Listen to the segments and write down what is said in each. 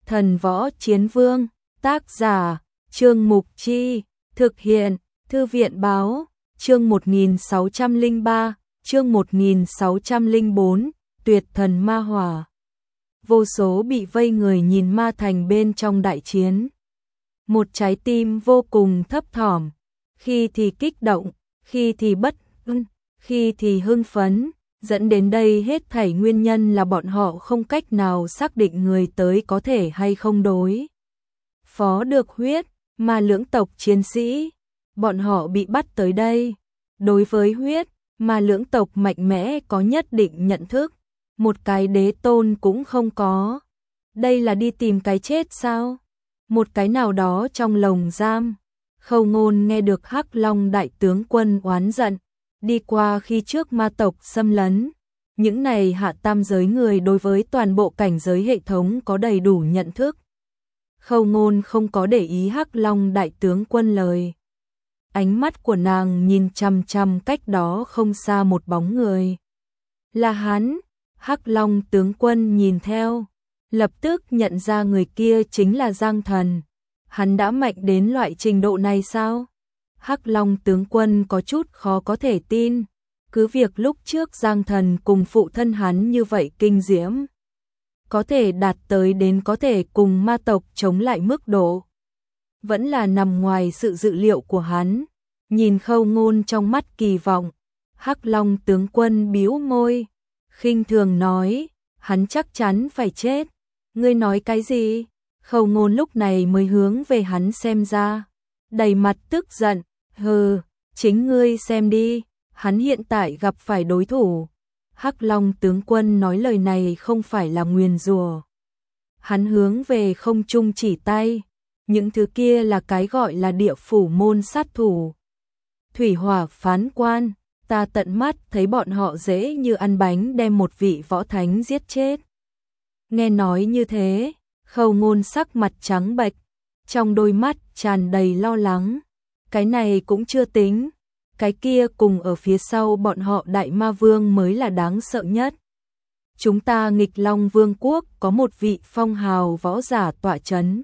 Thần Võ Chiến Vương, tác giả, Trương Mục Chi, thực hiện, Thư viện Báo, chương 1603, chương 1604, Tuyệt Thần Ma Hỏa. Vô số bị vây người nhìn ma thành bên trong đại chiến. Một trái tim vô cùng thấp thỏm, khi thì kích động, khi thì bất an, khi thì hưng phấn, dẫn đến đây hết thảy nguyên nhân là bọn họ không cách nào xác định người tới có thể hay không đối phó được huyết ma lưỡng tộc chiến sĩ. Bọn họ bị bắt tới đây, đối với huyết ma lưỡng tộc mạnh mẽ có nhất định nhận thức, một cái đế tôn cũng không có. Đây là đi tìm cái chết sao? Một cái nào đó trong lồng giam. Khâu Ngôn nghe được Hắc Long đại tướng quân oán giận, đi qua khi trước ma tộc xâm lấn. Những này hạ tam giới người đối với toàn bộ cảnh giới hệ thống có đầy đủ nhận thức. Khâu Ngôn không có để ý Hắc Long đại tướng quân lời. Ánh mắt của nàng nhìn chằm chằm cách đó không xa một bóng người. Là hắn. Hắc Long tướng quân nhìn theo, lập tức nhận ra người kia chính là Giang Thần. Hắn đã mạnh đến loại trình độ này sao? Hắc Long tướng quân có chút khó có thể tin, cứ việc lúc trước Giang Thần cùng phụ thân hắn như vậy kinh diễm, có thể đạt tới đến có thể cùng ma tộc chống lại mức độ, vẫn là nằm ngoài sự dự liệu của hắn. Nhìn Khâu Ngôn trong mắt kỳ vọng, Hắc Long tướng quân bĩu môi, khinh thường nói, hắn chắc chắn phải chết. Ngươi nói cái gì? Khâu Ngôn lúc này mới hướng về hắn xem ra, đầy mặt tức giận, hừ, chính ngươi xem đi, hắn hiện tại gặp phải đối thủ. Hắc Long tướng quân nói lời này không phải là nguyền rủa. Hắn hướng về không trung chỉ tay, những thứ kia là cái gọi là địa phủ môn sát thủ. Thủy Hỏa phán quan, ta tận mắt thấy bọn họ dễ như ăn bánh đem một vị võ thánh giết chết. Nghe nói như thế, Khâu Ngôn sắc mặt trắng bệch, trong đôi mắt tràn đầy lo lắng. Cái này cũng chưa tính, cái kia cùng ở phía sau bọn họ Đại Ma Vương mới là đáng sợ nhất. Chúng ta Nghịch Long Vương quốc có một vị phong hào võ giả tọa chấn,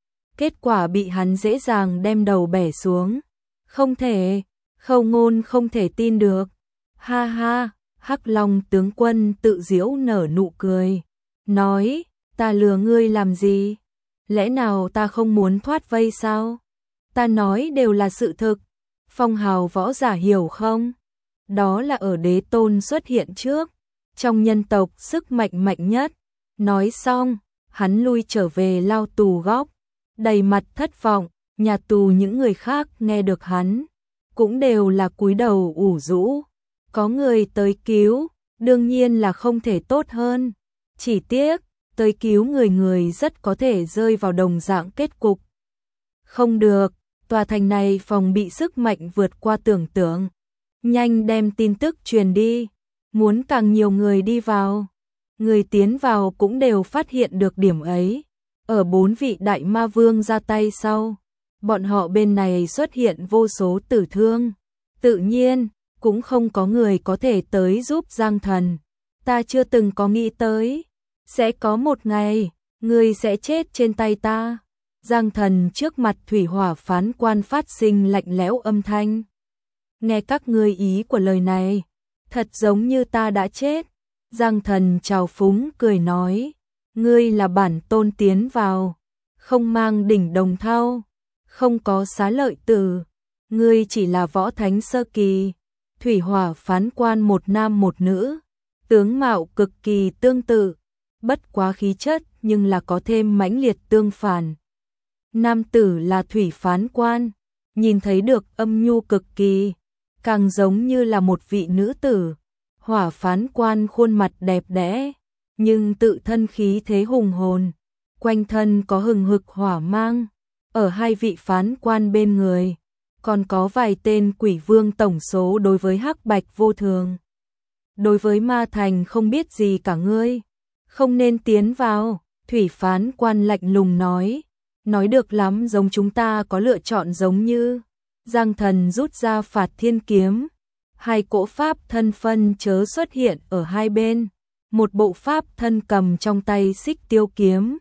kết quả bị hắn dễ dàng đem đầu bẻ xuống. Không thể, Khâu Ngôn không thể tin được. Ha ha, Hắc Long tướng quân tự giễu nở nụ cười, nói, ta lừa ngươi làm gì? Lẽ nào ta không muốn thoát vây sao? Ta nói đều là sự thực. Phong hào võ giả hiểu không? Đó là ở đế tôn xuất hiện trước, trong nhân tộc sức mạnh mạnh nhất. Nói xong, hắn lui trở về lao tù góc, đầy mặt thất vọng. Nhà tù những người khác nghe được hắn, cũng đều là cúi đầu ủ rũ. Có người tới cứu, đương nhiên là không thể tốt hơn. Chỉ tiếc, tới cứu người rất có thể rơi vào đồng dạng kết cục. Không được, tòa thành này phòng bị sức mạnh vượt qua tưởng tượng. Nhanh đem tin tức truyền đi, muốn càng nhiều người đi vào. Người tiến vào cũng đều phát hiện được điểm ấy. Ở 4 vị đại ma vương ra tay sau, bọn họ bên này xuất hiện vô số tử thương. Tự nhiên, cũng không có người có thể tới giúp Giang Thần. Ta chưa từng có nghĩ tới, sẽ có một ngày, ngươi sẽ chết trên tay ta. Giang Thần trước mặt Thủy Hỏa phán quan phát sinh lạnh lẽo âm thanh. Nghe các ngươi ý của lời này, thật giống như ta đã chết. Giang Thần trào phúng cười nói, ngươi là bản tôn tiến vào, không mang đỉnh đồng thau, không có xá lợi tử, ngươi chỉ là võ thánh sơ kỳ. Thủy Hỏa phán quan một nam một nữ, tướng mạo cực kỳ tương tự, bất quá khí chất nhưng là có thêm mãnh liệt tương phản. Nam tử là Thủy phán quan, nhìn thấy được âm nhu cực kỳ, càng giống như là một vị nữ tử. Hỏa phán quan khuôn mặt đẹp đẽ, nhưng tự thân khí thế hùng hồn, quanh thân có hừng hực hỏa mang. Ở hai vị phán quan bên người, còn có vài tên quỷ vương tổng số đối với hắc bạch vô thường. Đối với ma thành không biết gì cả ngươi, không nên tiến vào. Thủy phán quan lạnh lùng nói được lắm, giống chúng ta có lựa chọn giống như. Giang Thần rút ra Phạt Thiên kiếm, hai cỗ pháp thân phân chớ xuất hiện ở hai bên, một bộ pháp thân cầm trong tay Xích Tiêu kiếm,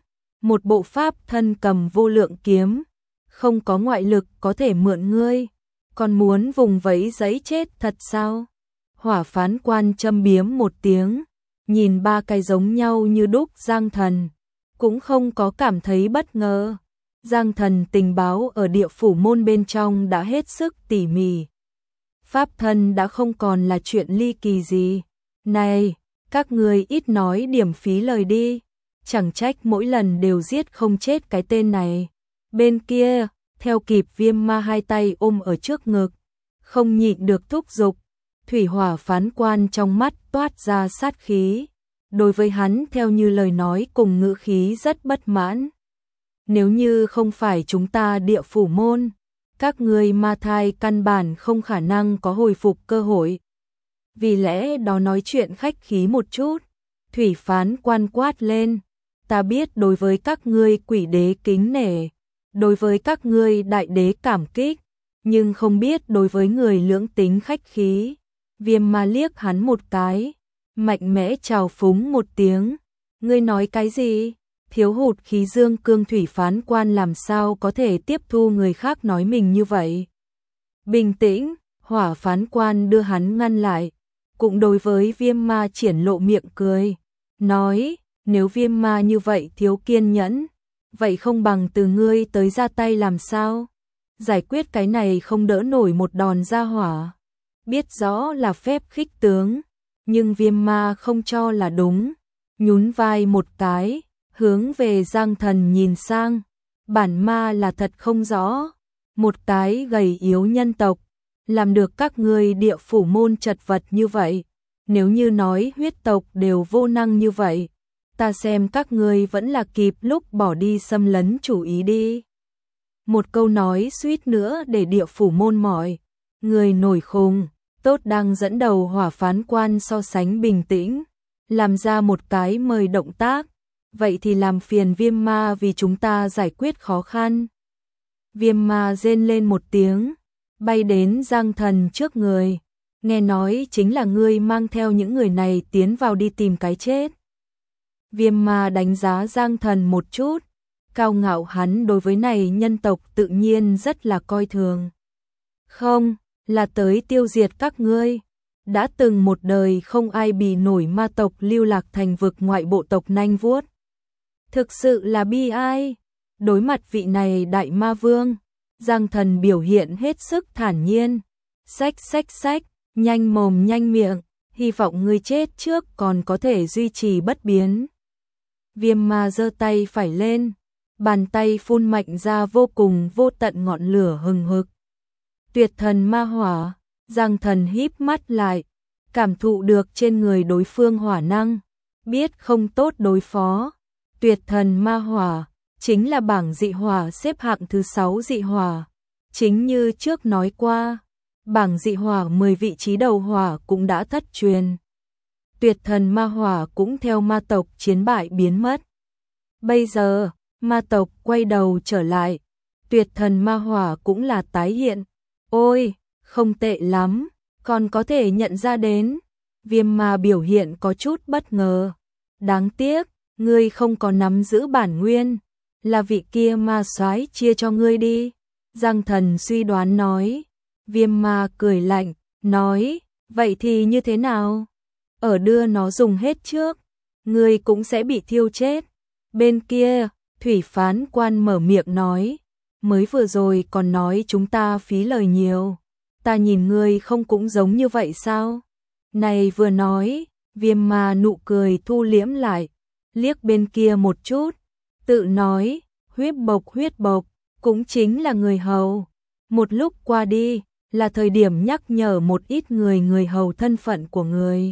một bộ pháp thân cầm vô lượng kiếm, không có ngoại lực có thể mượn ngươi, còn muốn vùng vẫy giấy chết thật sao? Hỏa phán quan châm biếm một tiếng, nhìn ba cái giống nhau như đúc Giang Thần, cũng không có cảm thấy bất ngờ. Giang Thần tình báo ở địa phủ môn bên trong đã hết sức tỉ mỉ. Pháp thân đã không còn là chuyện ly kỳ gì. Này, các người ít nói điểm phí lời đi, chẳng trách mỗi lần đều giết không chết cái tên này. Bên kia, theo kịp Viêm Ma hai tay ôm ở trước ngực, không nhịn được thúc giục. Thủy Hỏa phán quan trong mắt toát ra sát khí. Đối với hắn theo như lời nói cùng ngữ khí rất bất mãn. Nếu như không phải chúng ta địa phủ môn, các ngươi ma thai căn bản không khả năng có hồi phục cơ hội. Vì lẽ đó nói chuyện khách khí một chút, Thủy phán quan quát lên. Ta biết đối với các ngươi quỷ đế kính nể, đối với các ngươi đại đế cảm kích, nhưng không biết đối với người lưỡng tính khách khí. Viêm Ma liếc hắn một cái, mạnh mẽ chào phúng một tiếng. Ngươi nói cái gì? Thiếu hụt khí dương cương thủy phán quan làm sao có thể tiếp thu người khác nói mình như vậy? Bình tĩnh, Hỏa phán quan đưa hắn ngăn lại, cũng đối với Viêm Ma triển lộ miệng cười, nói, nếu Viêm Ma như vậy thiếu kiên nhẫn, vậy không bằng từ ngươi tới ra tay làm sao? Giải quyết cái này không đỡ nổi một đòn ra hỏa. Biết rõ là phép khích tướng, nhưng Viêm Ma không cho là đúng, nhún vai một cái, hướng về Giang Thần nhìn sang. Bản ma là thật không rõ, một cái gầy yếu nhân tộc, làm được các ngươi địa phủ môn chật vật như vậy. Nếu như nói huyết tộc đều vô năng như vậy, ta xem các ngươi vẫn là kịp lúc bỏ đi xâm lấn chủ ý đi. Một câu nói suýt nữa để địa phủ môn mọi người nổi khùng. Tốt đang dẫn đầu Hỏa phán quan so sánh bình tĩnh, làm ra một cái mời động tác. Vậy thì làm phiền Viêm Ma vì chúng ta giải quyết khó khăn. Viêm Ma rên lên một tiếng, bay đến Giang Thần trước người. Nghe nói chính là ngươi mang theo những người này tiến vào đi tìm cái chết. Viêm Ma đánh giá Giang Thần một chút, cao ngạo hắn đối với này nhân tộc tự nhiên rất là coi thường. Không, là tới tiêu diệt các ngươi. Đã từng một đời không ai bì nổi ma tộc lưu lạc thành vực ngoại bộ tộc nanh vuốt. Thực sự là bi ai. Đối mặt vị này đại ma vương, Giang Thần biểu hiện hết sức thản nhiên. Xách, nhanh mồm nhanh miệng, hy vọng ngươi chết trước còn có thể duy trì bất biến. Viêm Ma giơ tay phải lên, bàn tay phun mạnh ra vô cùng vô tận ngọn lửa hừng hực. Tuyệt thần ma hỏa, Giang Thần híp mắt lại, cảm thụ được trên người đối phương hỏa năng, biết không tốt đối phó. Tuyệt thần ma hỏa chính là bảng dị hỏa xếp hạng thứ 6 dị hỏa. Chính như trước nói qua, bảng dị hỏa 10 vị trí đầu hỏa cũng đã thất truyền. Tuyệt thần ma hỏa cũng theo ma tộc chiến bại biến mất. Bây giờ, ma tộc quay đầu trở lại, tuyệt thần ma hỏa cũng là tái hiện. Ôi, không tệ lắm, còn có thể nhận ra đến. Viêm Ma biểu hiện có chút bất ngờ. Đáng tiếc, ngươi không có nắm giữ bản nguyên, là vị kia ma soái chia cho ngươi đi. Giang Thần suy đoán nói. Viêm Ma cười lạnh, nói, vậy thì như thế nào? Ở đưa nó dùng hết trước, ngươi cũng sẽ bị thiêu chết. Bên kia, Thủy phán quan mở miệng nói, mới vừa rồi còn nói chúng ta phí lời nhiều. Ta nhìn ngươi không cũng giống như vậy sao? Này vừa nói, Viêm Ma nụ cười thu liễm lại, liếc bên kia một chút, tự nói, huyết bộc, cũng chính là người hầu. Một lúc qua đi, là thời điểm nhắc nhở một ít người hầu thân phận của người.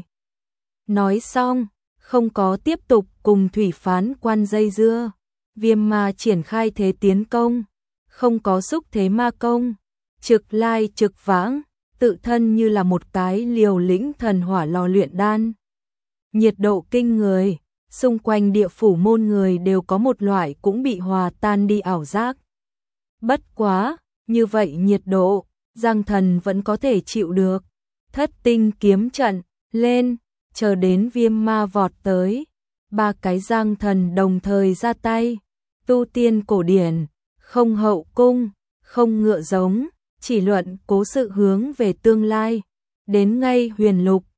Nói xong, không có tiếp tục cùng Thủy phán quan dây dưa. Viêm Ma triển khai thế tiến công, không có xúc thế ma công, trực lai trực vãng, tự thân như là một cái liều lĩnh thần hỏa lò luyện đan. Nhiệt độ kinh người, xung quanh địa phủ môn người đều có một loại cũng bị hòa tan đi ảo giác. Bất quá, như vậy nhiệt độ, Giang Thần vẫn có thể chịu được. Thất tinh kiếm trận, lên, chờ đến Viêm Ma vọt tới. Ba cái Giang Thần đồng thời ra tay, tu tiên cổ điển, không hậu cung, không ngựa giống, chỉ luận cố sự hướng về tương lai. Đến ngay huyền lục,